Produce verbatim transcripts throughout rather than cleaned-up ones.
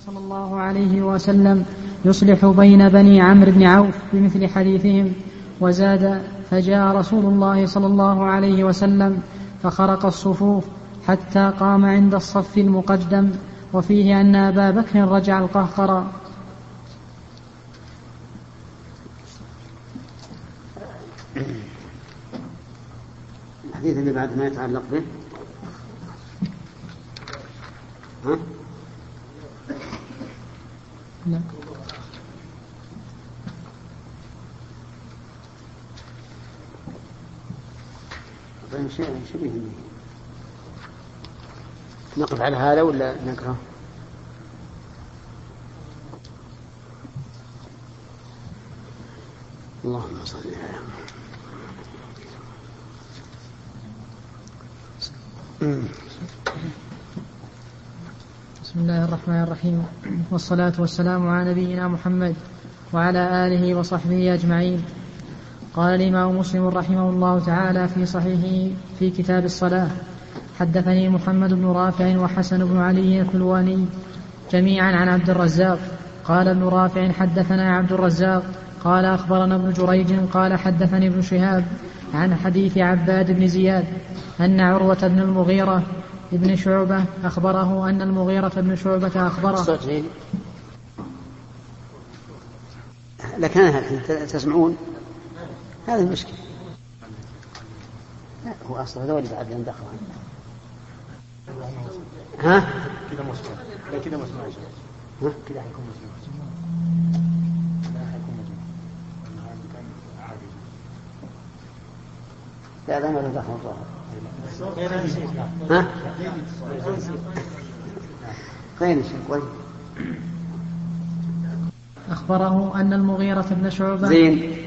صلى الله عليه وسلم يصلح بين بني عمرو بن عوف بمثل حديثهم. وزاد: فجاء رسول الله صلى الله عليه وسلم فخرق الصفوف حتى قام عند الصف المقدم. وفيه أن أبا بكر رجع القهقرى. الحديث اللي بعد ما يتعلق به ها؟ لا. طيب شيء شبيه نقف على هذا ولا نقرأ؟ اللهم صل على بسم الله الرحمن الرحيم، والصلاة والسلام على نبينا محمد وعلى آله وصحبه أجمعين. قال الإمام مسلم رحمه الله تعالى في صحيحه في كتاب الصلاة: حدثني محمد بن رافع وحسن بن علي الحلواني جميعا عن عبد الرزاق. قال ابن رافع: حدثنا عبد الرزاق قال أخبرنا ابن جريج قال حدثني ابن شهاب عن حديث عباد بن زياد أن عروة بن المغيرة ابن شعبة أخبره أن المغيرة بن شعبة أخبره. لكن هل تسمعون؟ هذا المشكلة. لا هو أصلا هذول بعد أن دخل. ها؟ كذا مسمع. كذا مسمع. ها؟ كذا حيكون مسمع. لا حيكون مسمع. هذا كان عادي. لا لا ما دخل الظاهر. ها؟ خير شيء. أخبره أن المغيرة بن شعبة زين.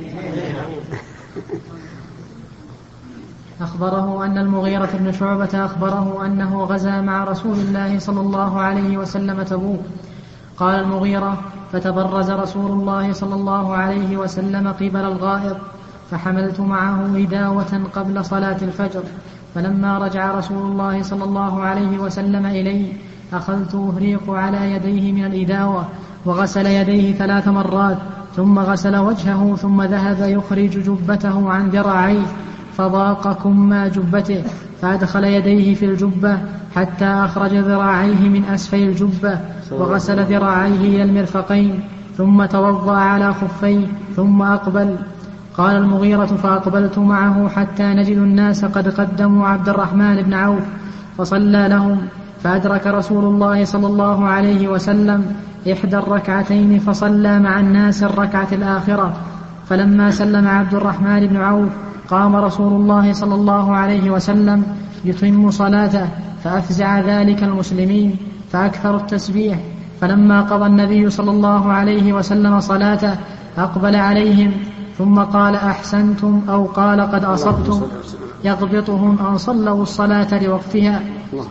أخبره أن المغيرة بن شعبة أخبره أنه غزا مع رسول الله صلى الله عليه وسلم تبوك. قال المغيرة: فتبرز رسول الله صلى الله عليه وسلم قبل الغائط فحملت معه إداوة قبل صلاة الفجر، فلما رجع رسول الله صلى الله عليه وسلم إليه أخذت أهريق على يديه من الإداوة، وغسل يديه ثلاث مرات ثم غسل وجهه ثم ذهب يخرج جبته عن ذراعيه فضاق كما جبته فأدخل يديه في الجبة حتى أخرج ذراعيه من أسفل الجبة وغسل ذراعيه إلى المرفقين ثم توضأ على خفيه ثم أقبل. قال المغيرة: فأقبلت معه حتى نجد الناس قد قدموا عبد الرحمن بن عوف فصلى لهم، فأدرك رسول الله صلى الله عليه وسلم إحدى الركعتين فصلى مع الناس الركعة الآخرة. فلما سلم عبد الرحمن بن عوف قام رسول الله صلى الله عليه وسلم يتم صلاته فأفزع ذلك المسلمين فأكثروا التسبيح. فلما قضى النبي صلى الله عليه وسلم صلاته أقبل عليهم ثم قال: أحسنتم، أو قال: قد أصبتم، يغبطهم أن صلوا الصلاة لوقتها.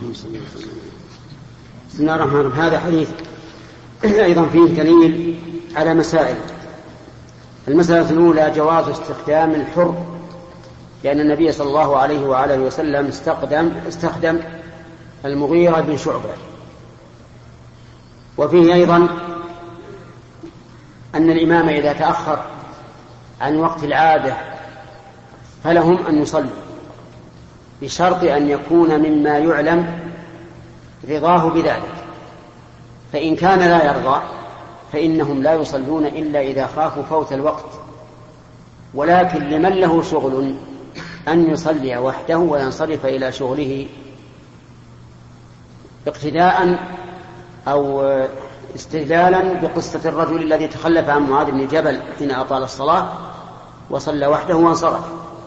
بسم الله الرحمن الرحيم. هذا حديث أيضا فيه دليل على مسائل. المسألة الأولى: جواز استخدام الحر، لأن النبي صلى الله عليه وآله وسلم استخدم, استخدم المغيرة بن شعبة. وفيه أيضا أن الإمام إذا تأخر عن وقت العادة فلهم أن يصلوا بشرط أن يكون مما يعلم رضاه بذلك، فإن كان لا يرضى فإنهم لا يصلون إلا إذا خافوا فوت الوقت. ولكن لمن له شغل أن يصلي وحده وينصرف إلى شغله اقتداء أو استدلالا بقصة الرجل الذي تخلف عن معاذ بن جبل حين أطال الصلاة وصلى وحده وانصرف.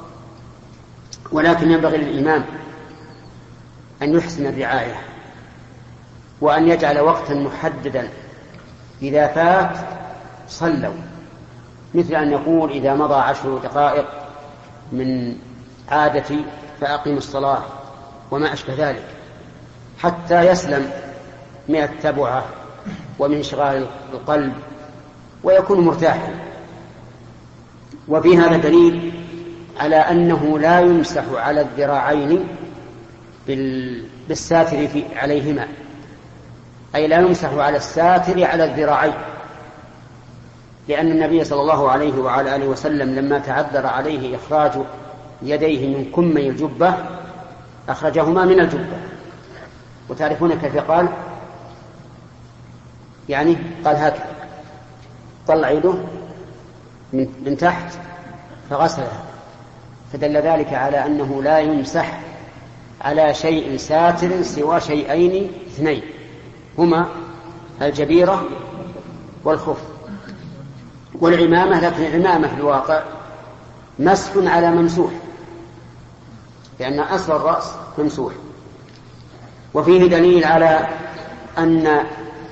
ولكن ينبغي للإمام أن يحسن الرعاية وأن يجعل وقتا محددا، إذا فات صلوا، مثل أن يقول: إذا مضى عشر دقائق من عادتي فأقم الصلاة، وما أشبه ذلك، حتى يسلم من التبعة ومن انشغال القلب ويكون مرتاحا. وفي هذا دليل على أنه لا يمسح على الذراعين بالساتر عليهما، أي لا يمسح على الساتر على الذراعين، لأن النبي صلى الله عليه وعلى آله وسلم لما تعذر عليه إخراج يديه من كمي الجبة أخرجهما من الجبة. وتعرفون كيف قال؟ يعني قال هكذا، طلع يده من تحت فغسلها، فدل ذلك على أنه لا يمسح على شيء ساتر سوى شيئين اثنين، هما الجبيرة والخف والعمامة. لكن العمامة في الواقع مسح على ممسوح، لأن أصل الرأس ممسوح. وفيه دليل على أن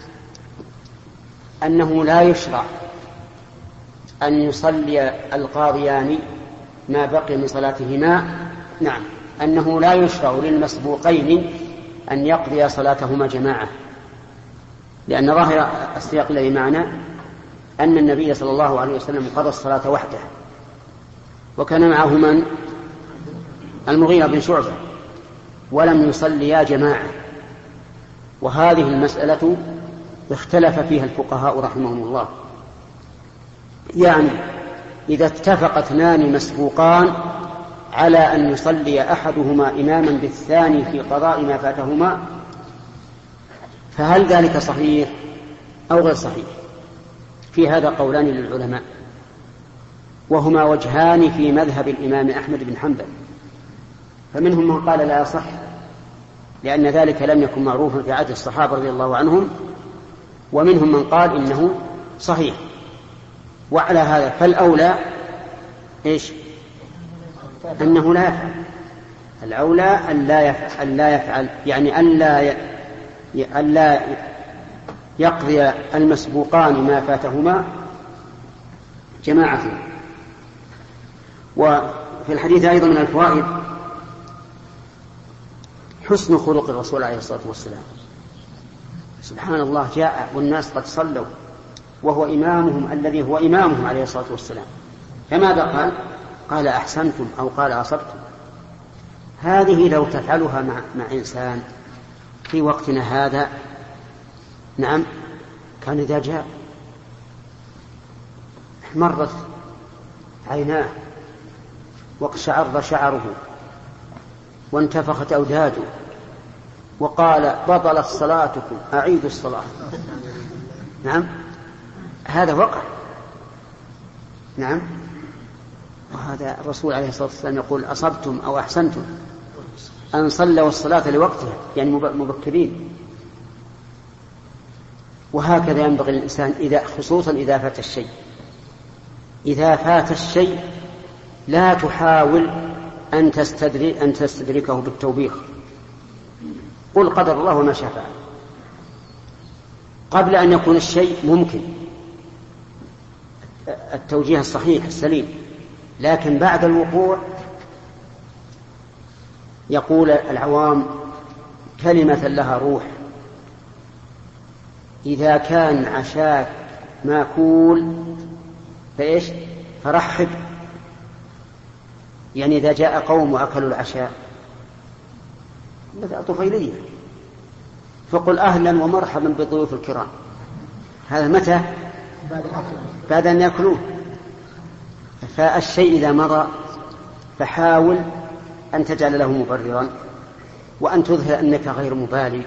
أنه لا يشرع أن يصلي القاضيان ما بقي من صلاتهما. نعم، أنه لا يشرع للمسبوقين أن يقضي صلاتهما جماعة، لأن ظاهر السياق الذي معنا أن النبي صلى الله عليه وسلم قضى الصلاة وحده، وكان معه من؟ المغيرة بن شعبة، ولم يصليا جماعة. وهذه المسألة اختلف فيها الفقهاء رحمهم الله، يعني إذا اتفق اثنان مسبوقان على أن يصلي أحدهما إماما بالثاني في قضاء ما فاتهما، فهل ذلك صحيح أو غير صحيح؟ في هذا قولان للعلماء، وهما وجهان في مذهب الإمام أحمد بن حنبل. فمنهم من قال لا يصح، لأن ذلك لم يكن معروفا في عهد الصحابة رضي الله عنهم، ومنهم من قال إنه صحيح. وعلى هذا فالأولى إيش؟ أنه لا يفعل. الأولى أن لا يفعل, أن لا يفعل يعني أن لا, ي... أن لا يقضي المسبوقان ما فاتهما جماعة. وفي الحديث أيضا من الفوائد حسن خلق الرسول عليه الصلاة والسلام. سبحان الله، جاء والناس قد صلوا وهو إمامهم الذي هو إمامهم عليه الصلاة والسلام، فماذا قال؟ قال أحسنتم أو قال أصبتم. هذه لو تفعلها مع, مع إنسان في وقتنا هذا، نعم، كان إذا جاء مرت عيناه واقشعر شعره وانتفخت أوداده وقال بطلت صلاتكم أعيدوا الصلاة. نعم، هذا وقع. نعم، وهذا الرسول عليه الصلاة والسلام يقول أصبتم أو أحسنتم أن صلوا الصلاة لوقتها، يعني مبكرين. وهكذا ينبغي للإنسان إذا خصوصا إذا فات الشيء إذا فات الشيء لا تحاول أن تستدرك أن تستدركه بالتوبيخ، قل قدر الله وما شاء فعل. قبل أن يكون الشيء ممكن التوجيه الصحيح السليم، لكن بعد الوقوع يقول العوام كلمة لها روح: إذا كان عشاك ماكول فإيش؟ فرحب. يعني إذا جاء قوم وأكلوا العشاء مثل طفيلية فقل أهلا ومرحبا بالضيوف الكرام. هذا متى؟ بعد أن يأكلوه. فالشيء إذا مضى فحاول أن تجعل له مبررا وأن تظهر أنك غير مبالي،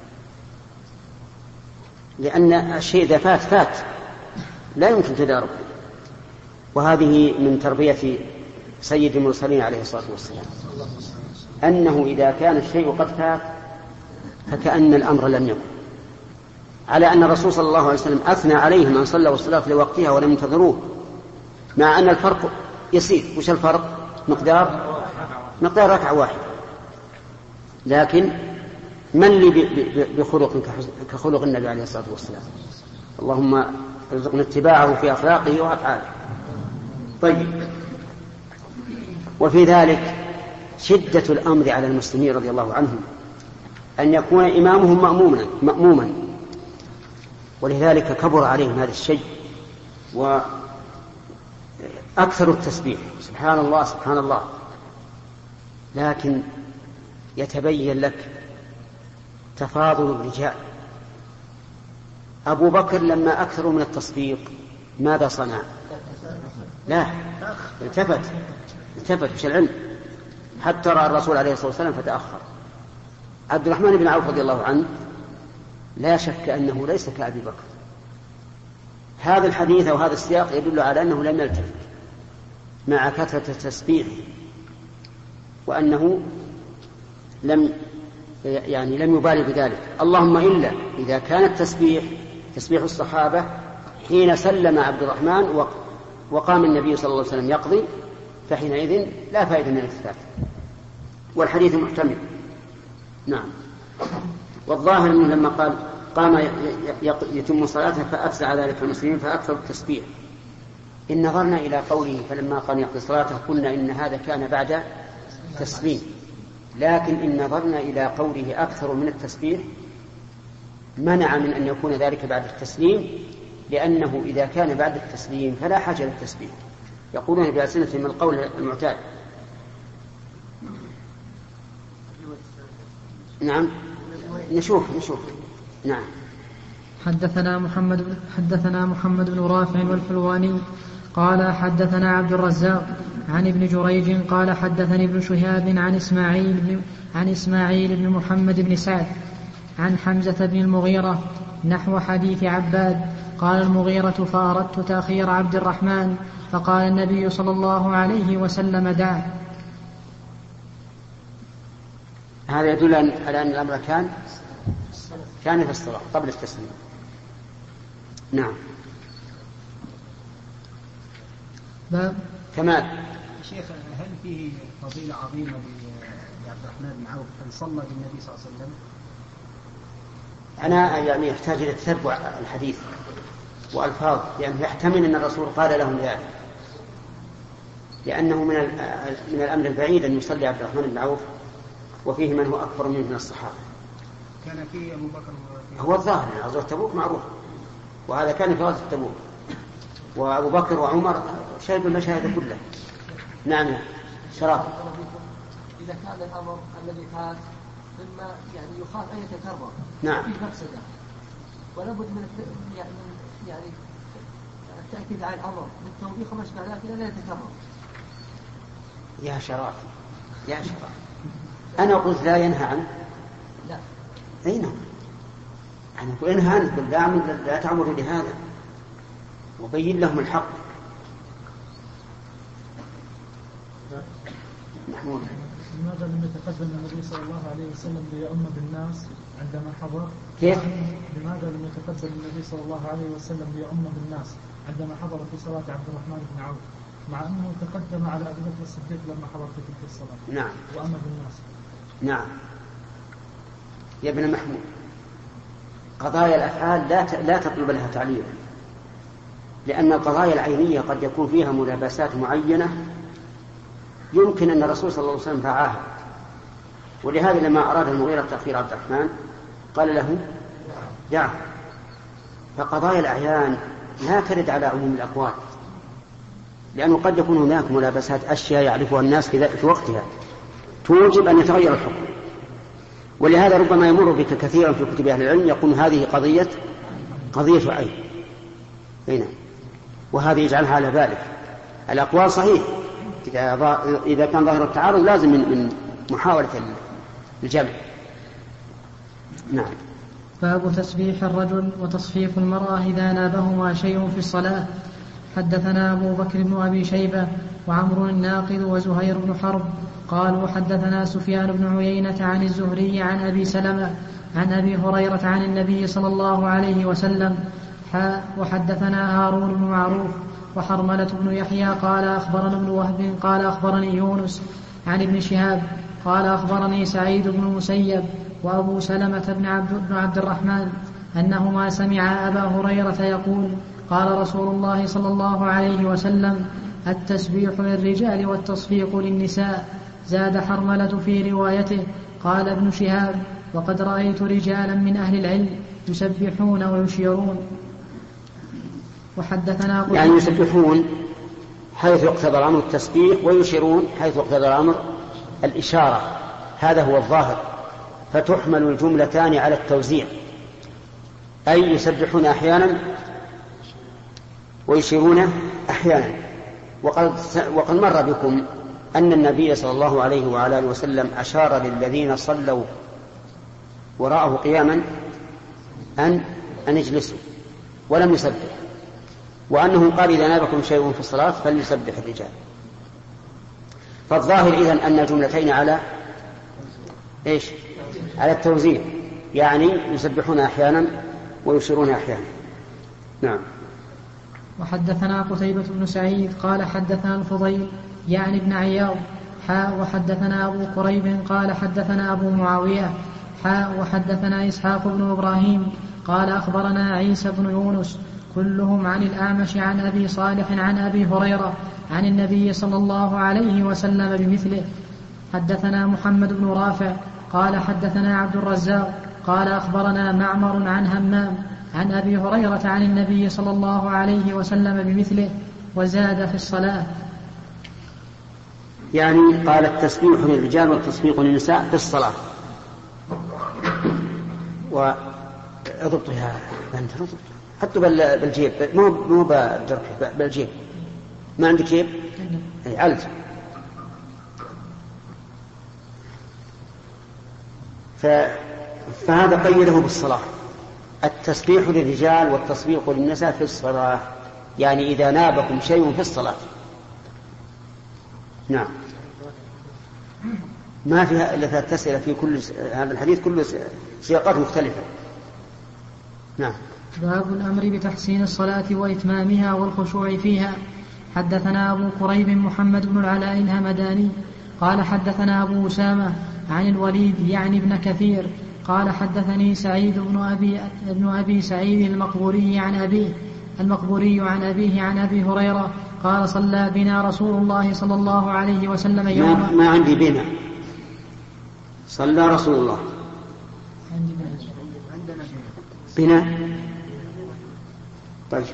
لأن الشيء إذا فات فات لا يمكن تداركه. وهذه من تربية سيد المرسلين عليه الصلاة والسلام، أنه إذا كان الشيء قد فات فكأن الأمر لم يكن، على أن الرسول صلى الله عليه وسلم أثنى عليهم أن صلوا الصلاة لوقتها ولم ينتظروه، مع أن الفرق يسير. وش الفرق؟ مقدار مقدار ركعة واحدة. لكن من لي بخلق كخلق النبي عليه الصلاة والسلام؟ اللهم ارزقنا اتباعه في أخلاقه وأفعاله. طيب، وفي ذلك شدة الأمر على المسلمين رضي الله عنهم أن يكون إمامهم مأموما مأموما ولذلك كبر عليهم هذا الشيء وأكثر التسبيح سبحان الله سبحان الله. لكن يتبين لك تفاضل الرجال أبو بكر لما أكثروا من التصفيق ماذا صنع؟ لا، التفت التفت مش العلم، حتى رأى الرسول عليه الصلاة والسلام فتأخر. عبد الرحمن بن عوف رضي الله عنه لا شك أنه ليس كأبي بكر. هذا الحديث وهذا السياق يدل على أنه لم يلتفت مع كثرة التسبيح، وأنه لم يعني لم يبالي بذلك. اللهم إلا إذا كان التسبيح تسبيح الصحابة حين سلم عبد الرحمن وقام النبي صلى الله عليه وسلم يقضي، فحينئذ لا فائدة من الالتفات، والحديث محتمل. نعم. والظاهر أنه لما قال قام يتم صلاته فأفزع ذلك المسلمين فأكثر التسبيح، إن نظرنا إلى قوله فلما قام يقضي صلاته قلنا إن هذا كان بعد تسليم، لكن إن نظرنا إلى قوله أكثر من التسبيح منع من أن يكون ذلك بعد التسليم، لأنه إذا كان بعد التسليم فلا حاجة للتسبيح، يقولون بألسنة من القول المعتاد. نعم نشوف نشوف نعم. حدثنا محمد حدثنا محمد بن رافع والحلواني قال حدثنا عبد الرزاق عن ابن جريج قال حدثني ابن شهاب عن إسماعيل بن عن إسماعيل بن محمد بن سعد عن حمزة بن المغيرة نحو حديث عباد. قال المغيرة فأردت تأخير عبد الرحمن فقال النبي صلى الله عليه وسلم دع. هذا يدل على أن الأمر كان كان في الصلاة قبل التسليم. نعم. باب كمال. شيخ هل فيه فضيلة عظيمة لعبد الرحمن بن عوف أن صلى بالنبي صلى الله عليه وسلم؟ أنا يعني يحتاج إلى تتبع الحديث وألفاظ، لأنه يحتمل أن الرسول قال لهم ذلك، لأنه من من الأمر البعيد أن يصلي عبد الرحمن بن عوف وفيه من هو أكبر منه من الصحابة. كان فيه أبو بكر هو الظاهر أن غزوة تبوك معروف، وهذا كان في غزوة تبوك، وأبو بكر وعمر شهدوا المشاهد كلها. نعم شراب. إذا كان الأمر الذي فات مما يعني يخاف أن يتكرر، نعم، فيه مفسدة، ولابد من يعني يعني التأكيد على الأمر من توبيخ وما أشبه ذلك لا يتكرر. يا شراب يا شراب، أنا قلت لا ينهى عنه. لا. أين أنا أقول انهى عنه، قل لا, لا تعمروا لهذا وبين لهم الحق. محمود. لماذا لم يتقدم النبي صلى الله عليه وسلم ليؤم بالناس عندما حضر؟ كيف؟ لماذا لم يتقدم النبي صلى الله عليه وسلم ليؤم بالناس عندما حضر في صلاة عبد الرحمن بن عوف، مع أنه تقدم على أبي بكر الصديق لما حضر في تلك الصلاة؟ نعم. وأم بالناس. نعم. يا ابن محمود، قضايا الأفعال لا لا تطلب لها تعليل، لأن القضايا العينية قد يكون فيها ملابسات معينة يمكن أن الرسول صلى الله عليه وسلم فعاها، ولهذا لما أراد المغيرة تأخير عبد الرحمن قال له دعه. فقضايا الأعيان لا ترد على عموم الأقوال، لأنه قد يكون هناك ملابسات أشياء يعرفها الناس في وقتها توجب أن يتغير الحكم، ولهذا ربما يمر بك كثيرا في كتب أهل العلم يقول هذه قضية قضية عين هنا، وهذا يجعلها على ذلك. الأقوال صحيح إذا إذا كان ظاهر التعارض لازم من من محاولة الجمع. نعم. باب تسبيح الرجل وتصفيق المرأة إذا نابهما شيء في الصلاة. حدثنا أبو بكر بن أبي شيبة وعمرو الناقد وزهير بن حرب قالوا حدثنا سفيان بن عيينة عن الزهري عن أبي سلمة عن أبي هريرة عن النبي صلى الله عليه وسلم. وحدثنا هارون بن معروف وحرملة بن يحيى قال أخبرنا ابن وهب قال أخبرني يونس عن ابن شهاب قال أخبرني سعيد بن المسيب وأبو سلمة بن عبد, بن عبد الرحمن أنهما سمعا أبا هريرة يقول قال رسول الله صلى الله عليه وسلم التسبيح للرجال والتصفيق للنساء. زاد حرملة في روايته قال ابن شهاب وقد رأيت رجالا من أهل العلم يسبحون ويشيرون. وحدثنا يعني يسبحون حيث يقتضى الأمر التسبيح، ويشيرون حيث يقتضى الأمر الإشارة، هذا هو الظاهر، فتحمل الجملتان على التوزيع. أي يسبحون أحيانا ويشيرون أحيانا. وقد, وقد مر بكم أن النبي صلى الله عليه وعلى آله وسلم أشار للذين صلوا وراءه قياما أن أن يجلسوا ولم يسبح، وأنه قال إذا نابكم شيء في الصلاة فليسبح الرجال. فالظاهر إذن أن الجملتين على إيش؟ على التوزيع، يعني يسبحون أحيانا ويشيرون أحيانا. نعم. وحدثنا قتيبة بن سعيد قال حدثنا الفضيل يعني ابن عياض حاء وحدثنا أبو قريب قال حدثنا أبو معاوية حاء وحدثنا إسحاق بن إبراهيم قال أخبرنا عيسى بن يونس كلهم عن الأعمش عن أبي صالح عن أبي هريرة عن النبي صلى الله عليه وسلم بمثله. حدثنا محمد بن رافع قال حدثنا عبد الرزاق قال أخبرنا معمر عن همام عن أبي هريرة عن النبي صلى الله عليه وسلم بمثله وزاد في الصلاة. يعني قال التسبيح للرجال والتصفيق للنساء في الصلاة. وأضبطها أنت حطوا بالجيب، مو مو بالجرح، بالجيب. ما عندك جيب؟ أي علج. ف... فهذا قيده بالصلاة، التسبيح للرجال والتصفيق للنساء في الصلاة، يعني إذا نابكم شيء في الصلاة. نعم. ما فيها إلا ثلاث أسئلة في كل هذا الحديث، كله سياقات مختلفة. نعم. باب الأمر بتحسين الصلاة وإتمامها والخشوع فيها. حدثنا أبو قريب محمد بن العلاء الهمداني قال حدثنا أبو أسامة عن الوليد يعني ابن كثير قال حدثني سعيد بن أبي, ابن أبي سعيد المقبوري عن أبيه المقبوري عن أبيه عن أبي هريرة قال صلى بنا رسول الله صلى الله عليه وسلم يوما. ما عندي بنا، صلى رسول الله بنا. طيب.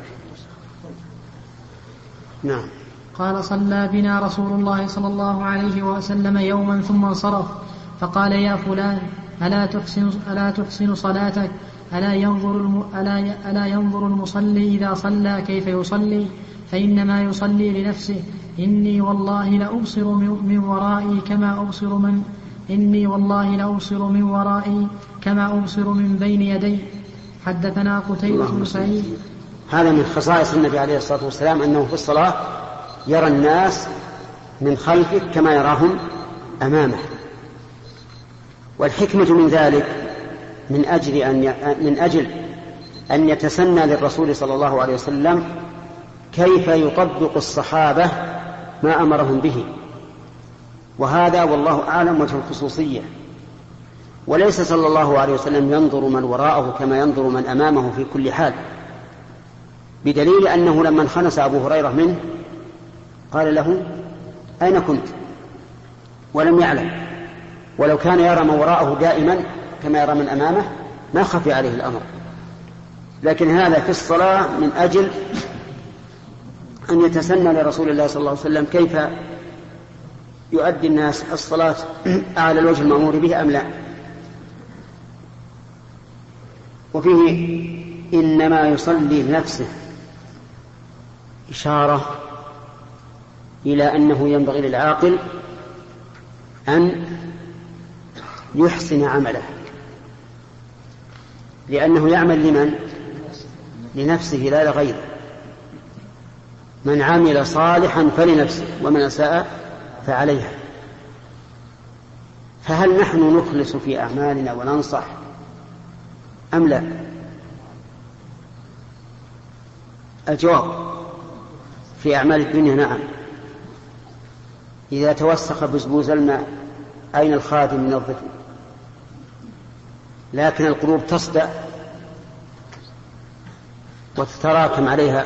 نعم. قال صلى بنا رسول الله صلى الله عليه وسلم يوما ثم انصرف فقال يا فلان ألا تحسن, ألا تحسن صلاتك؟ ألا ينظر, الم... ألا, ي... ألا ينظر المصلي إذا صلى كيف يصلي؟ فإنما يصلي لنفسه. إني والله لأبصر من ورائي كما أبصر من إني والله لأبصر من ورائي كما أبصر من بين يدي. حدثنا قتيبة بن سعيد. هذا من خصائص النبي عليه الصلاة والسلام أنه في الصلاة يرى الناس من خلفه كما يراهم أمامه. والحكمة من ذلك من أجل أن من أجل أن يتسنى للرسول صلى الله عليه وسلم كيف يطبق الصحابة ما أمرهم به، وهذا والله أعلم وجه الخصوصية. وليس صلى الله عليه وسلم ينظر من وراءه كما ينظر من أمامه في كل حال، بدليل أنه لما انخنس أبو هريرة منه قال له أين كنت؟ ولم يعلم. ولو كان يرى من وراءه دائما كما يرى من أمامه ما خفي عليه الأمر. لكن هذا في الصلاة من أجل أن يتسنى لرسول الله صلى الله عليه وسلم كيف يؤدي الناس الصلاة على الوجه المأمور به أم لا. وفيه إنما يصلي لنفسه إشارة إلى أنه ينبغي للعاقل أن يحسن عمله، لأنه يعمل لمن؟ لنفسه لا لغيره. من عمل صالحا فلنفسه ومن أساء فعليها. فهل نحن نخلص في أعمالنا وننصح أم لا؟ الجواب في أعمال الدنيا نعم. إذا توسخ بزبوز الماء أين الخادم من الظفن؟ لكن القلوب تصدأ وتتراكم عليها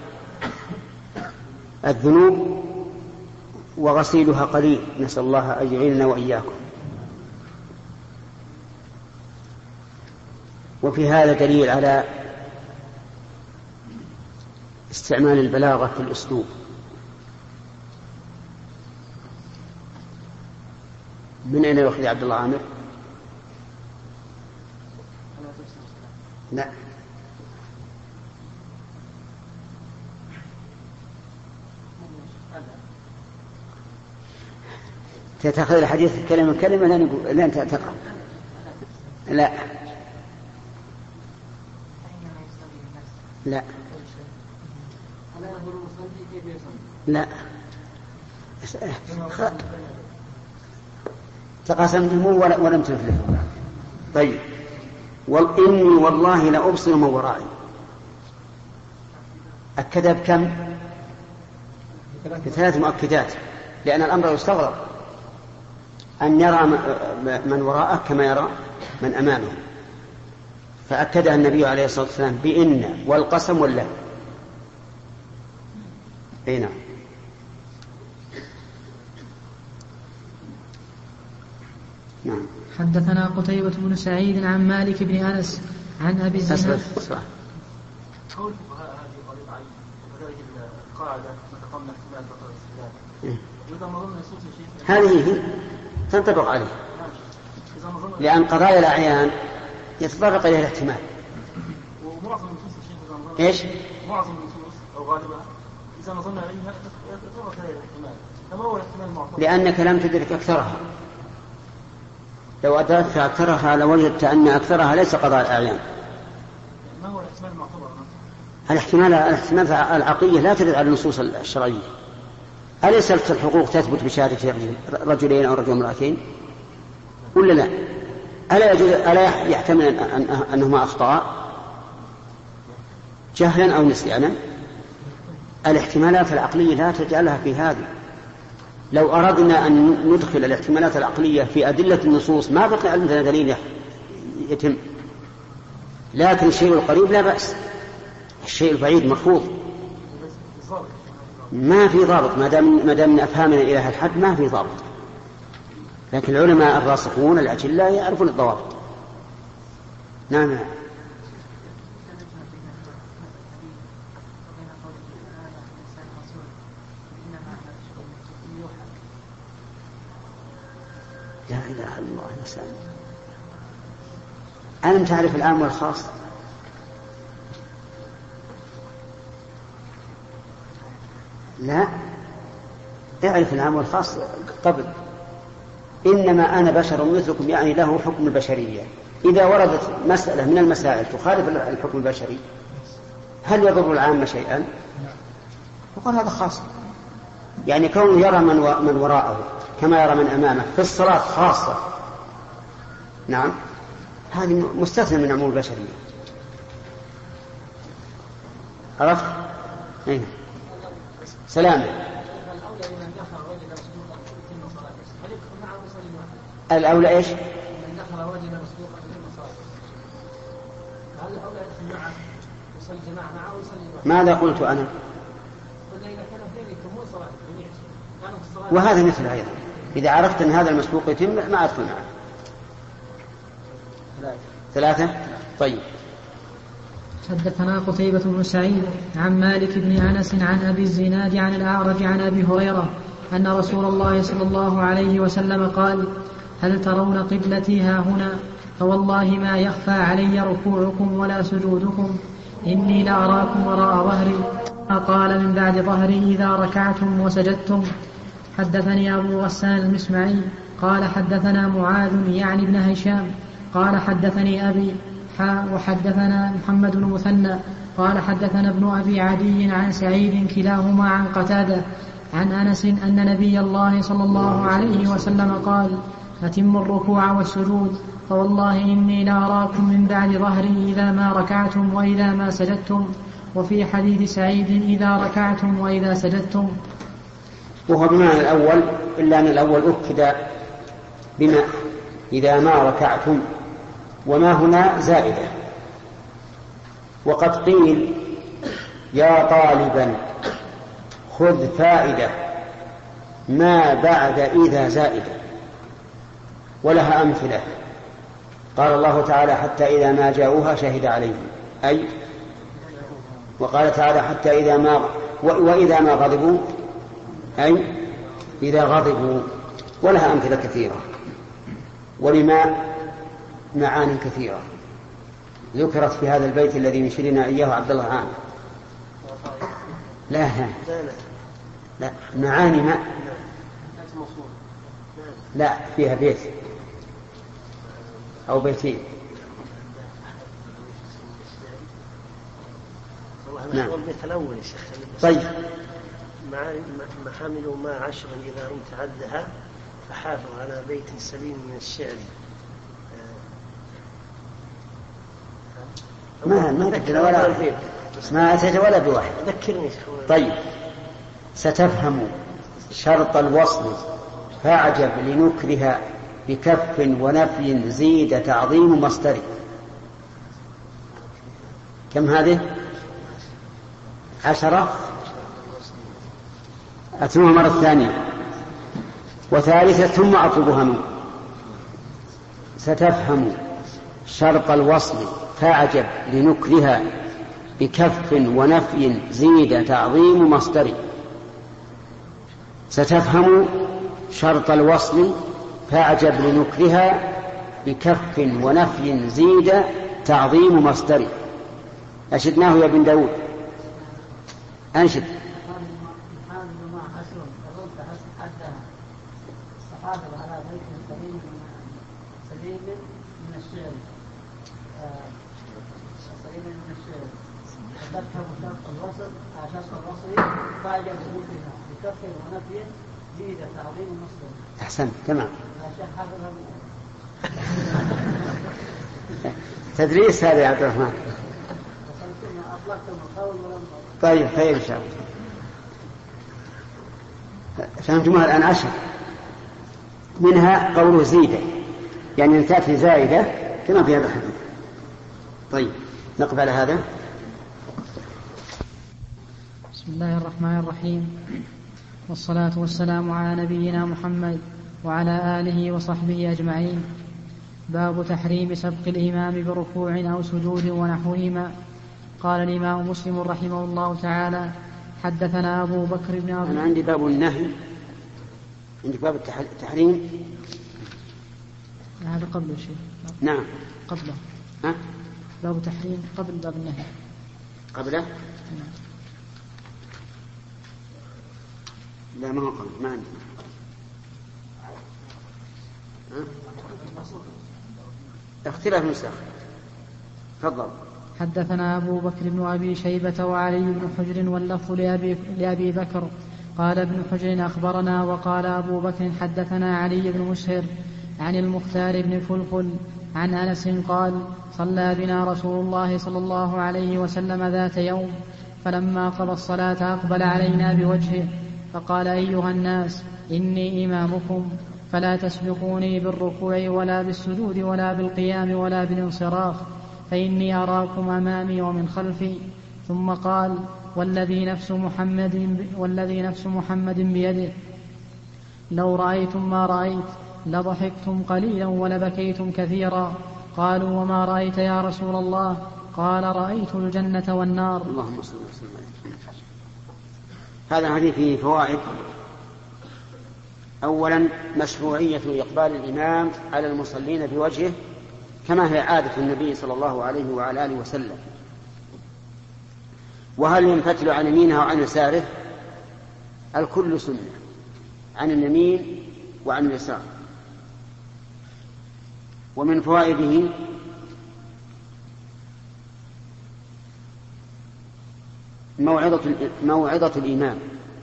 الذنوب وغسيلها قليل. نسأل الله أن يعيننا وإياكم. وفي هذا دليل على استعمال البلاغة في الأسلوب. من أين يأخذ عبد الله عامر؟ لا تأخذ الحديث كلمة كلمة لن يقول لن تقرأ. لا لا لا تقاسمتم ولم تفلحوا. طيب وإني والله لأبصر من ورائي، أكد بكم؟ بثلاث مؤكدات، لأن الأمر يستغرب أن يرى من وراءه كما يرى من أمامه، فأكدها النبي عليه الصلاة والسلام بإن والقسم والله. أي نعم. نعم. حدثنا قتيبة بن سعيد عن مالك بن أنس عن أبي الزناد. قول الفقهاء هذه قضية عين وكذلك القاعدة تقمنا احتمال بطل الاستدلال. إذا ما ظن نصوص الشيخ هذه هي تنطبق عليه، لأن قضايا الأعيان يتطرق إليه الاحتمال. ومعظم نصوص الشيخ إذا ما ظن إيش؟ معظم النصوص أو غالبها إذا ما ظن عليها يتطرق إليه الاحتمال. فما هو الاحتمال المعتبر؟ لأنك لم تدرك أكثرها. لو أدركت أكثرها لوجدت أن أكثرها ليس قضاء الأعيان. ما هو الاحتمال المعتبر؟ الاحتمال الاحتمال العقلية لا ترد على النصوص الشرعية. أليست الحقوق تثبت بشهادة رجلين أو رجل امرأتين ولا لا؟ ألا يجوز ألا يحتمل أن أنهما أخطأ جهلا أو نسيانا؟ الاحتمالات العقلية لا تجعلها في هذه. لو أردنا أن ندخل الاحتمالات العقلية في أدلة النصوص ما بقي عندنا دليل يتم. لكن الشيء القريب لا بأس، الشيء البعيد مرفوض. ما في ضابط ما دام ما دام من أفهامنا إلى هذا الحد ما في ضابط. لكن العلماء الراسخون الأجلاء يعرفون الضوابط. نعم. لا إله إلا الله نسأل. ألم تعرف العام والخاص؟ لا، اعرف العام والخاص قبل. إنما أنا بشر مثلكم، يعني له حكم البشرية. إذا وردت مسألة من المسائل تخالف الحكم البشري هل يضر العام شيئا؟ وقال هذا خاص. يعني كونه يرى من, و... من وراءه كما يرى من أمامه في الصلاة خاصة، نعم، هذه مستثنى من عموم البشرية. عرفت؟ أين سلام. الأولى إيش؟ من دخل رجلا مسبوقا في المصلى هل الأولى يدخل معه يصلي جماعة معه ويصلي معه؟ ماذا قلت أنا؟ قلنا إذا كان اثنين يتمون صلاة الجميع كانوا في الصلاة. وهذا مثل أيضا إذا عرفت أن هذا المسبوق يتم ما أدخل معه. ثلاثة. طيب. حدثنا قتيبة بن سعيد عن مالك بن أنس عن أبي الزناد عن الأعرج عن أبي هريرة أن رسول الله صلى الله عليه وسلم قال: هل ترون قبلتي ها هنا؟ فوالله ما يخفى علي ركوعكم ولا سجودكم، إني لأراكم وراء ظهري. قال: من بعد ظهري إذا ركعتم وسجدتم. حدثني أبو غسان المسمعي قال حدثنا معاذ يعني ابن هشام قال حدثني أبي حا وحدثنا محمد بن مثنى قال حدثنا ابن أبي عدي عن سعيد كلاهما عن قتادة عن أنس أن نبي الله صلى الله عليه وسلم قال: أتموا الركوع والسجود، فوالله إني لأراكم من بعد ظهري إذا ما ركعتم وإذا ما سجدتم. وفي حديث سعيد إذا ركعتم وإذا سجدتم. وهو بمعنى الأول، إلا أن الأول أكد بما إذا ما ركعتم، وما هنا زائدة. وقد قيل: يا طالبا خذ فائدة ما بعد إذا زائدة، ولها أمثلة. قال الله تعالى: حتى إذا ما جاءوها شهد عليهم، أي وقال تعالى: حتى إذا ما وإذا ما غضبوا، أي إذا غضبوا. ولها أمثلة كثيرة، ولما معاني كثيرة ذكرت في هذا البيت الذي يشيرنا إياه عبد الله عام. لا لا, لا. معاني ما لا فيها بيت أو بيتين. نعم. البيت الأول يا شيخ. طيب. ما حملوا ما عشرا إذا هم تعدها فحافظوا على بيت سليم من الشعر. ما ما ذكر ولا ما أتيت ولا بواحد. ذكرني. طيب ستفهم شرط الوصل فاعجب لنكرها بكف ونفي زيد تعظيم مصدر. كم هذه؟ عشرة. أتمها مرة ثانية وثالثة ثم أطلبها منك. ستفهم شرط الوصل فاعجب لنكرها بكف ونفي زيد تعظيم مصدر. ستفهم شرط الوصل فاعجب لنكرها بكف ونفي زيد تعظيم مصدر. أشدناه يا بن داود. أنشد. على بيت سليم سليم من الشعر سليم من الشعر فتفهم شرط الوصل شرط الوصل فاعجب بنكرها بكف ونفي زيد تعظيم مصدر. أحسن تمام. تدريس هذا يا عبد الرحمن. طيب خير إن شاء الله. فهمتموها الآن عشر. منها قوله زيدة يعني أن تأتي زائدة كما في هذا الحديث. طيب نقف على هذا. بسم الله الرحمن الرحيم والصلاة والسلام على نبينا محمد وعلى آله وصحبه أجمعين. باب تحريم سبق الإمام بركوع أو سجود ونحوهما. قال الإمام مسلم رحمه الله تعالى حدثنا أبو بكر بن أبي. أنا عندي باب النهي. عندك باب التحريم. هذا قبل شيء. نعم قبله. ها؟ باب تحريم قبل باب النهي. قبله؟ نعم. لا ما هو قبل ما عندي. اختلاف نسخ. تفضل. حدثنا أبو بكر بن أبي شيبة وعلي بن حجر واللفظ لأبي, لأبي بكر. قال ابن حجر أخبرنا وقال أبو بكر حدثنا علي بن مسهر عن المختار بن فلفل عن أنس قال صلى بنا رسول الله صلى الله عليه وسلم ذات يوم فلما قضى الصلاة أقبل علينا بوجهه فقال أيها الناس إني إمامكم فلا تسبقوني بالركوع ولا بالسجود ولا بالقيام ولا بالانصراف فإني أراكم أمامي ومن خلفي. ثم قال والذي نفس محمد, والذي نفس محمد بيده لو رأيتم ما رأيت لضحكتم قليلا ولبكيتم كثيرا. قالوا وما رأيت يا رسول الله؟ قال رأيت الجنة والنار. اللهم صل وسلم. هذا الحديث فيه فوائد. أولا مشروعية إقبال الإمام على المصلين بوجهه كما هي عادة النبي صلى الله عليه وعلى آله وسلم. وهل ينفتل عن يمينه وعن يساره؟ الكل سنة عن اليمين وعن اليسار. ومن فوائده موعظة, موعظة الإمام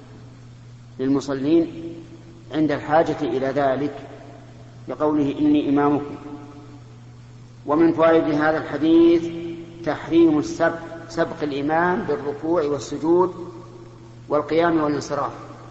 للمصلين عند الحاجة إلى ذلك لقوله إني إمامكم. ومن فوائد هذا الحديث تحريم السبق سبق الإمام بالركوع والسجود والقيام والانصراف.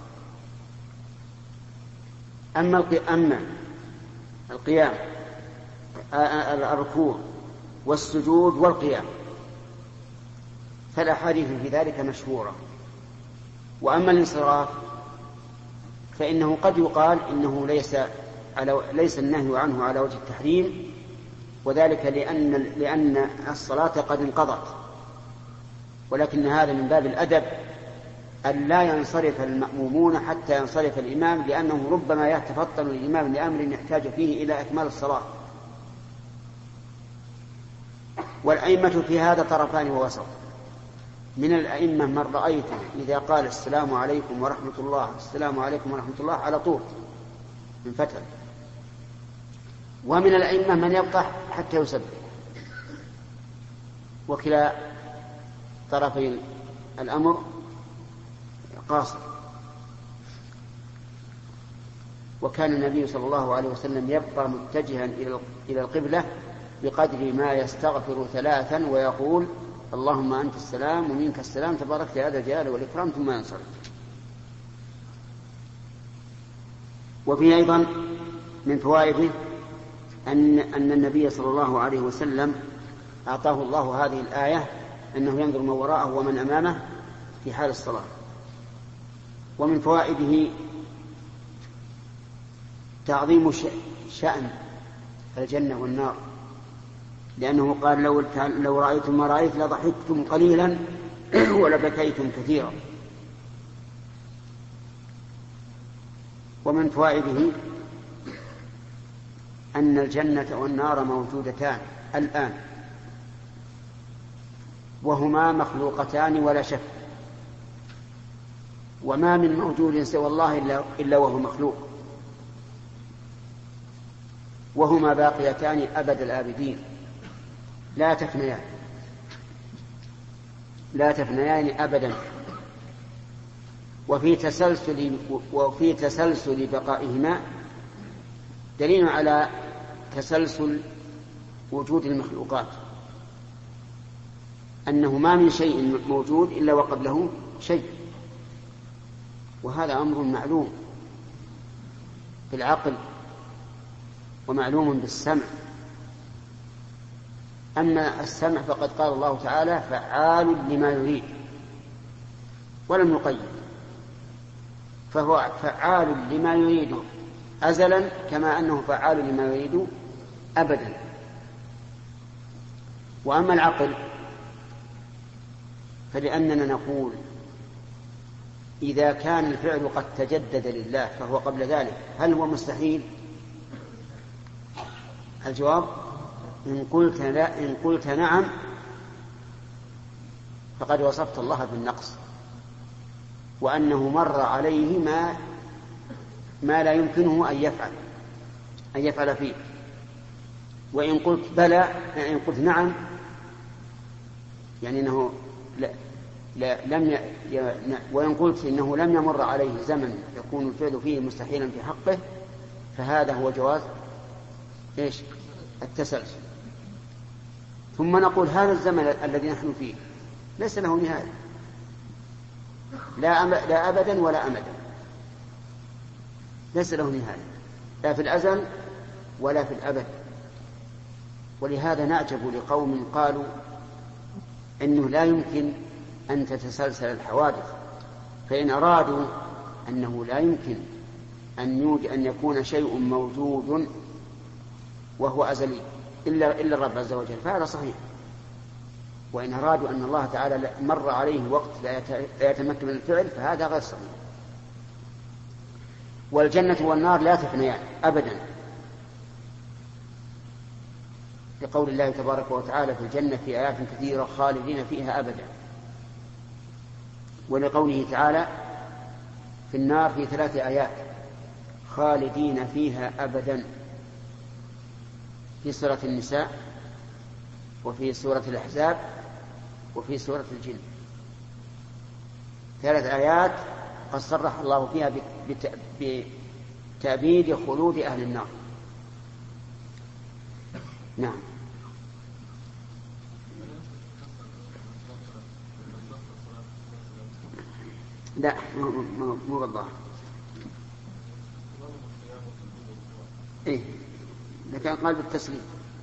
أما أما القيام الركوع والسجود والقيام فالأحاديث في ذلك مشهورة. وأما الانصراف فإنه قد يقال إنه ليس على ليس النهي عنه على وجه التحريم، وذلك لأن لأن الصلاة قد انقضت، ولكن هذا من باب الأدب أن لا ينصرف المأمومون حتى ينصرف الإمام، لأنه ربما يتفطن الإمام لأمر يحتاج فيه إلى إكمال الصلاة. والأئمة في هذا طرفان ووسط. من الأئمة من رأيته إذا قال السلام عليكم ورحمة الله السلام عليكم ورحمة الله على طول من فتح، ومن الأئمة من يبقى حتى يسبح، وكلا طرفي الأمر قاصر. وكان النبي صلى الله عليه وسلم يبقى متجها إلى القبلة بقدر ما يستغفر ثلاثا ويقول اللهم أنت السلام ومنك السلام تباركت يا ذا الجلال والإكرام ثم ينصرف. وفيه أيضا من فوائده أن, أن النبي صلى الله عليه وسلم أعطاه الله هذه الآية أنه ينظر من وراءه ومن أمامه في حال الصلاة. ومن فوائده تعظيم شأن الجنة والنار، لأنه قال لو, لو رأيتم ما رأيت لضحكتم قليلا ولبكيتم كثيرا. ومن فوائده أن الجنة والنار موجودتان الآن وهما مخلوقتان ولا شك، وما من موجود سوى الله إلا وهو مخلوق، وهما باقيتان أبد الآبدين لا تفنيان لا تفنيان أبدا. وفي تسلسل وفي تسلسل بقائهما دليل على تسلسل وجود المخلوقات، أنه ما من شيء موجود إلا وقبله شيء، وهذا أمر معلوم بالعقل ومعلوم بالسمع. أما السمع فقد قال الله تعالى فعال لما يريد ولم يقيد، فهو فعال لما يريد أزلا كما أنه فعال لما يريد أبدا. وأما العقل فلأننا نقول إذا كان الفعل قد تجدد لله فهو قبل ذلك هل هو مستحيل؟ الجواب إن قلت, لا إن قلت نعم فقد وصفت الله بالنقص، وأنه مر عليه ما, ما لا يمكنه أن يفعل أن يفعل فيه. وإن قلت بلى إن قلت نعم يعني أنه لا لا لم ي... ي... وإن قلت إنه لم يمر عليه زمن يكون الفعل فيه مستحيلا في حقه فهذا هو جواز إيش التسلسل. ثم نقول هذا الزمن الذي نحن فيه ليس له نهاية لا, أم... لا أبدا ولا أمدا، ليس له نهاية لا في الأزل ولا في الأبد. ولهذا نعجب لقوم قالوا إنه لا يمكن أن تتسلسل الحوادث، فإن أرادوا أنه لا يمكن أن يوجد أن يكون شيء موجود وهو أزلي إلا, إلا الرب عز وجل فهذا صحيح. وإن أرادوا أن الله تعالى مر عليه وقت لا يتمكن من الفعل فهذا غير صحيح. والجنة والنار لا تفنيان أبدا، لقول الله تبارك وتعالى في الجنة في آيات كثيرة خالدين فيها أبدا، ولقوله تعالى في النار في ثلاث آيات خالدين فيها أبدا، في سورة النساء وفي سورة الأحزاب وفي سورة الجن، ثلاث آيات قد صرح الله فيها بتأبيد خلود أهل النار. نعم. لا مو بالله إيه لكن قال بالتسليم.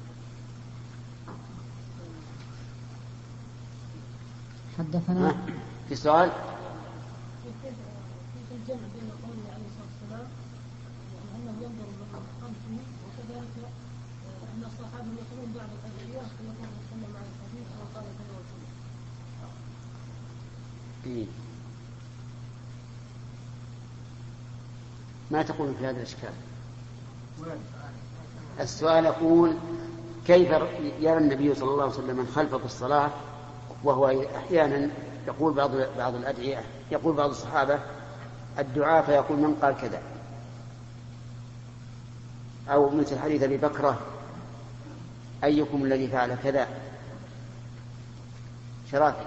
حدثنا في سؤال كيف الجمع بين قوله عليه الصلاة والسلام أنه ينظر من خلفه وكذلك أن الصحابة يقولون بعض الأدعية كما قال صلى الله عليه الحديث وقال كذا وكذا. إيه ما تقول في هذا الإشكال؟ السؤال يقول كيف يرى النبي صلى الله عليه وسلم من خلفه في الصلاة وهو أحيانا يقول بعض بعض الأدعية، يقول بعض الصحابة الدعاء فيقول من قال كذا أو مثل حديث أبي بكرة أيكم الذي فعل كذا شراكة،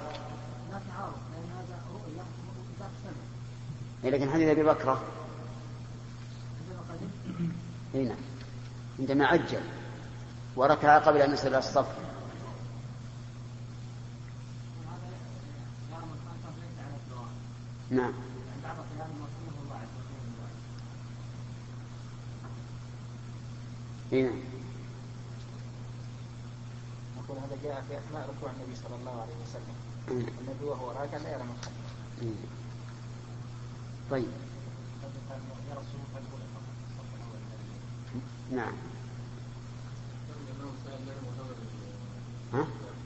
لكن حديث أبي بكرة هنا عندما عجل وركع قبل أن يصل إلى الصف. نعم. هنا نقول هذا جاء في أثناء ركوع النبي صلى الله عليه وسلم، النبي وهو راكع لا يرى من خلفه. طيب. نعم. ها؟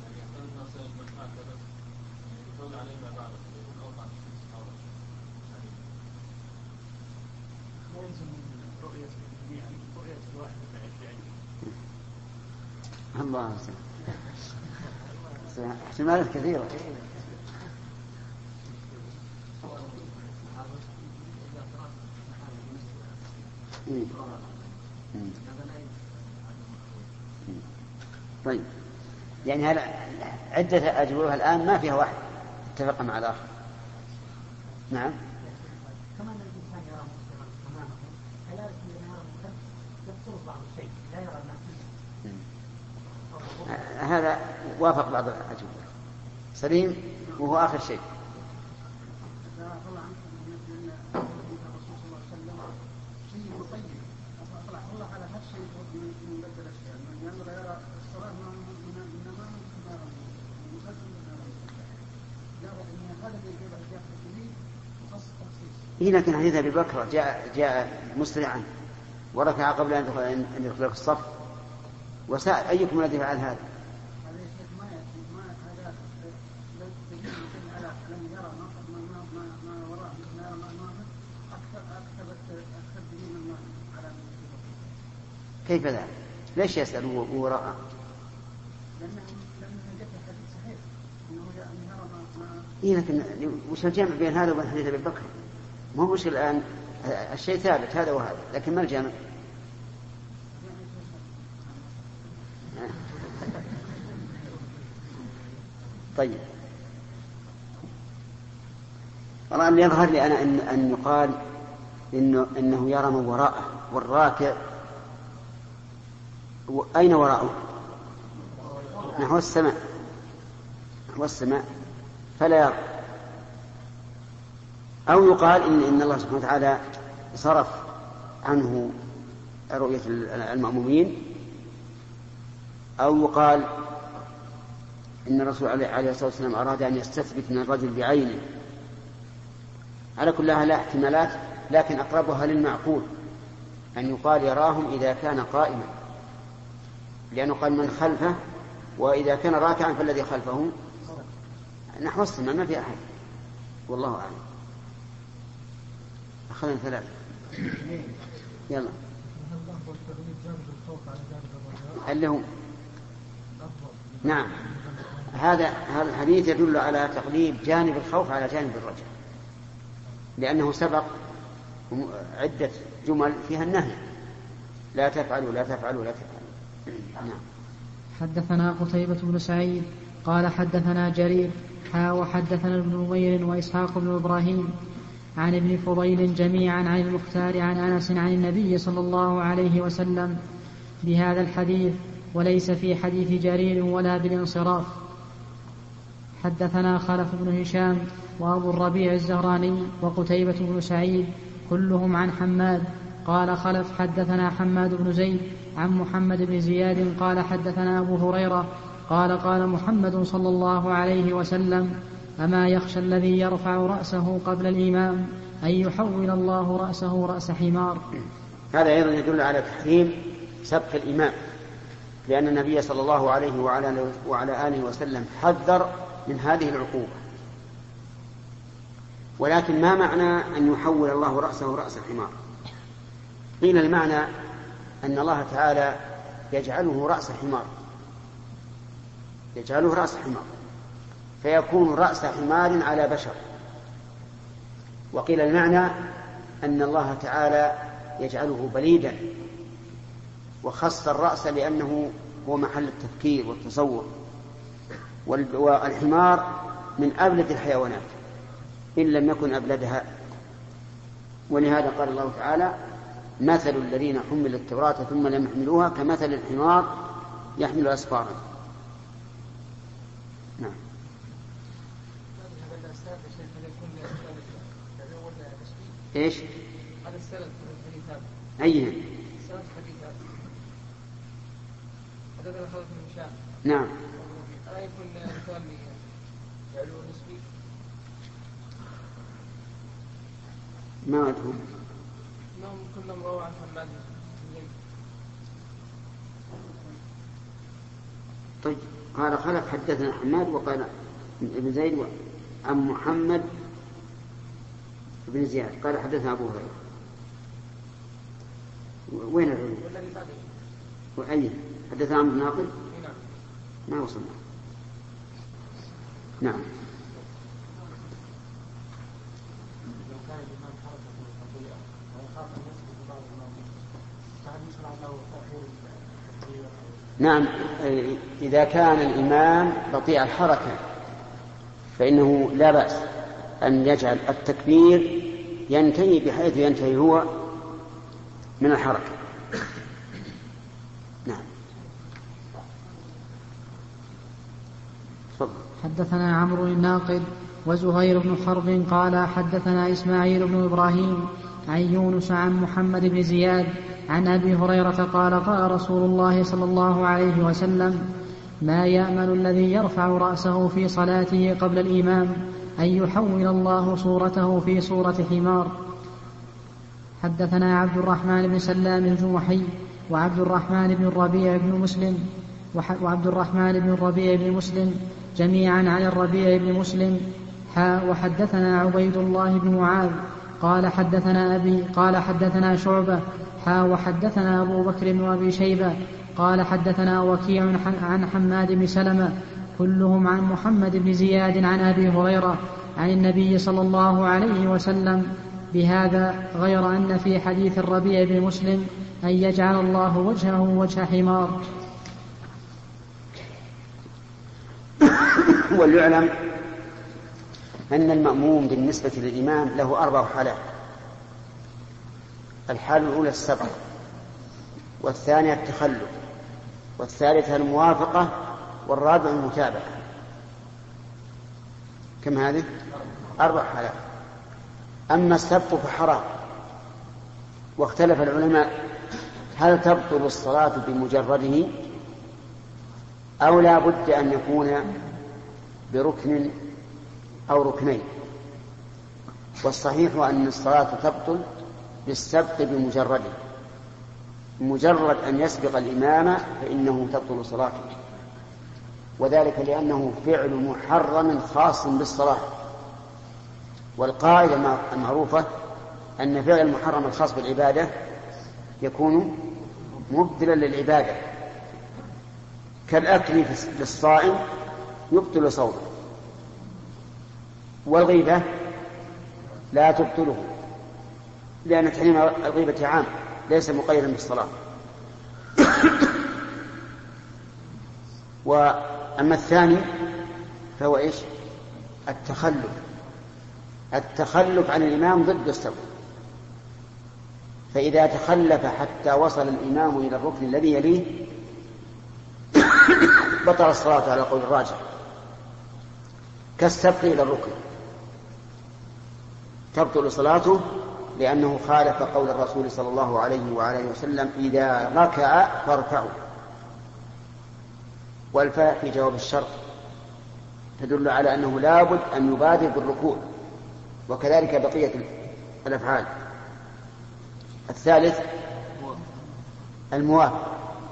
الله احتمالات كثيرة. طيب، يعني هل عدة أجوبة الآن ما فيها واحد اتفق مع الآخر. نعم. كما أن الإنسان يرى مسلما أمامه كذلك يرى يبصر بعض الشيء لا يرى الناس. هذا وافق بعض الأجوبة سليم وهو آخر شيء. إيه لكن حديث أبي بكر جاء جاء مسرعا وركع قبل أن يدخل في الصف وسأل أيكم الذي فعل هذا؟ كيف ذلك؟ ليش يسأل وراءه؟ إيه لكن وش الجمع بين هذا وبين حديث أبي بكر؟ ما هو مشكلة الآن، الشيء ثابت هذا وهذا، لكن ما الجمع؟ طيب، والله يظهر لي أنا أن, أن يقال إنه, إنه يرى من وراءه، والراكع أين وراءه؟ نحو السماء، نحو السماء فلا يرى. أو يقال إن, إن الله سبحانه وتعالى صرف عنه رؤية المأمومين، أو يقال إن الرسول عليه الصلاة والسلام أراد أن يستثبت من الرجل بعينه. على كلها لا احتمالات، لكن أقربها للمعقول أن يقال يراهم إذا كان قائما، لأنه قال من خلفه، وإذا كان راكعا فالذي خلفه نحو السماء ما في أحد، والله أعلم. أخذنا ثلاثة. يلا اللي هو نعم، هذا هذا الحديث يدل على تقليد جانب الخوف على جانب الرجاء، لأنه سبق عدة جمل فيها النهي، لا تفعلوا لا تفعلوا لا تفعلوا. نعم. حدثنا قتيبة بن سعيد قال حدثنا جرير حا وحدثنا ابن نمير وإسحاق بن إبراهيم عن ابن فضيل جميعا عن المختار عن أنس عن النبي صلى الله عليه وسلم بهذا الحديث، وليس في حديث جرير ولا بالانصراف. حدثنا خلف بن هشام وأبو الربيع الزهراني وقتيبة بن سعيد كلهم عن حماد. قال خلف حدثنا حماد بن زيد عن محمد بن زياد قال حدثنا أبو هريرة قال قال محمد صلى الله عليه وسلم أما يخشى الذي يرفع رأسه قبل الإمام أن يحول الله رأسه رأس حمار. هذا أيضا يدل على تحريم سبق الإمام، لأن النبي صلى الله عليه وعلى آله وسلم حذر من هذه العقوبة. ولكن ما معنى أن يحول الله رأسه رأس الحمار؟ قيل المعنى أن الله تعالى يجعله رأس حمار، يجعله رأس حمار فيكون رأس حمار على بشر. وقيل المعنى أن الله تعالى يجعله بليدا وخص الرأس لأنه هو محل التفكير والتصور، والحمار من أبلد الحيوانات إن لم يكن أبلدها. ولهذا قال الله تعالى: مثل الذين حملوا التوراة ثم لم يحملوها كمثل الحمار يحمل أسفارا. نعم. ايش؟ هذا السند في الحديث هذا. أيها؟ السند في الحديث هذا. حدثنا خالد بن هشام. نعم. ألا يكون مثال لعلو نسبي؟ ما أدري. إنهم كلهم رووا عن حماد بن زيد. طيب قال خلف حدثنا حماد وقال ابن زيد عن محمد بن زياد قال حدثنا أبو هريرة. وين العلو؟ والذي بعده. وأي حدثنا عن ناقل؟ نعم. ما وصلنا. نعم. لو كان الإمام حركة التطبيع ويخاف أن يسبق بعض الماضي فهل يشرع له تأخير التطبيع؟ نعم، إذا كان الإمام بطيء الحركة فإنه لا بأس أن يجعل التكبير ينتهي بحيث ينتهي هو من الحركة. نعم. فضل. حدثنا عمرو الناقد وزهير بن حرب قال حدثنا إسماعيل بن إبراهيم عن يونس عن محمد بن زياد عن أبي هريرة قال قال رسول الله صلى الله عليه وسلم: ما يأمن الذي يرفع رأسه في صلاته قبل الإمام أن يحول الله صورته في صورة حمار. حدثنا عبد الرحمن بن سلام الجمحي وعبد الرحمن بن الربيع بن مسلم وعبد الرحمن بن الربيع بن مسلم جميعا عن الربيع بن مسلم حا وحدثنا عبيد الله بن معاذ قال حدثنا أبي قال حدثنا شعبة حا وحدثنا أبو بكر بن أبي شيبة قال حدثنا وكيع عن حماد بن سلمة كلهم عن محمد بن زياد عن أبي هريرة عن النبي صلى الله عليه وسلم بهذا، غير أن في حديث الربيع بن مسلم أن يجعل الله وجهه وجه حمار. وليعلم أن المأموم بالنسبة للإمام له أربع حالات: الحالة الأولى السبق، والثانية التخلف، والثالثة الموافقة، والرابع المتابعة. كم هذه؟ أربع حالات. أما السبق فحرام، واختلف العلماء هل تبطل الصلاة بمجرده أو لا بد أن يكون بركن أو ركنين. والصحيح أن الصلاة تبطل بالسبق بمجرده، مجرد أن يسبق الإمام فإنه تبطل صلاته، وذلك لأنه فعل محرم خاص بالصلاة. والقاعدة المعروفة أن فعل المحرم الخاص بالعبادة يكون مبدلا للعبادة، كالأكل للصائم يبطل صومه، والغيبة لا تبطله لأن تحريم الغيبة عام ليس مقيدا بالصلاة. وأما الثاني فهو إيش؟ التخلف. التخلف عن الإمام ضد السبق، فإذا تخلف حتى وصل الإمام إلى الركن الذي يليه بطل الصلاة على قول الراجح، كالسبق إلى الركن تبطل صلاته لأنه خالف قول الرسول صلى الله عليه وعلى وسلم: إذا ركع فاركعوا. والفاء في جواب الشرط تدل على أنه لابد أن يبادر بالركوع، وكذلك بقية الأفعال. الثالث الموافقة،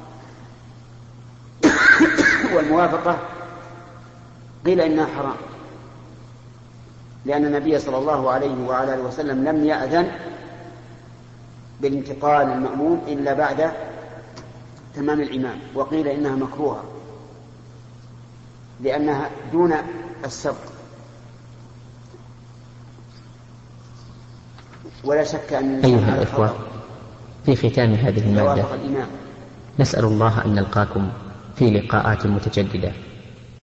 والموافقة قيل إنها حرام، لأن النبي صلى الله عليه وعلى وسلم لم يأذن بالانتقال المأموم إلا بعد تمام الإمام، وقيل إنها مكروهة لأنها دون السبق. ولا شك أن أيها الإخوة، في ختام هذه المادة نسأل الله أن نلقاكم في لقاءات متجددة.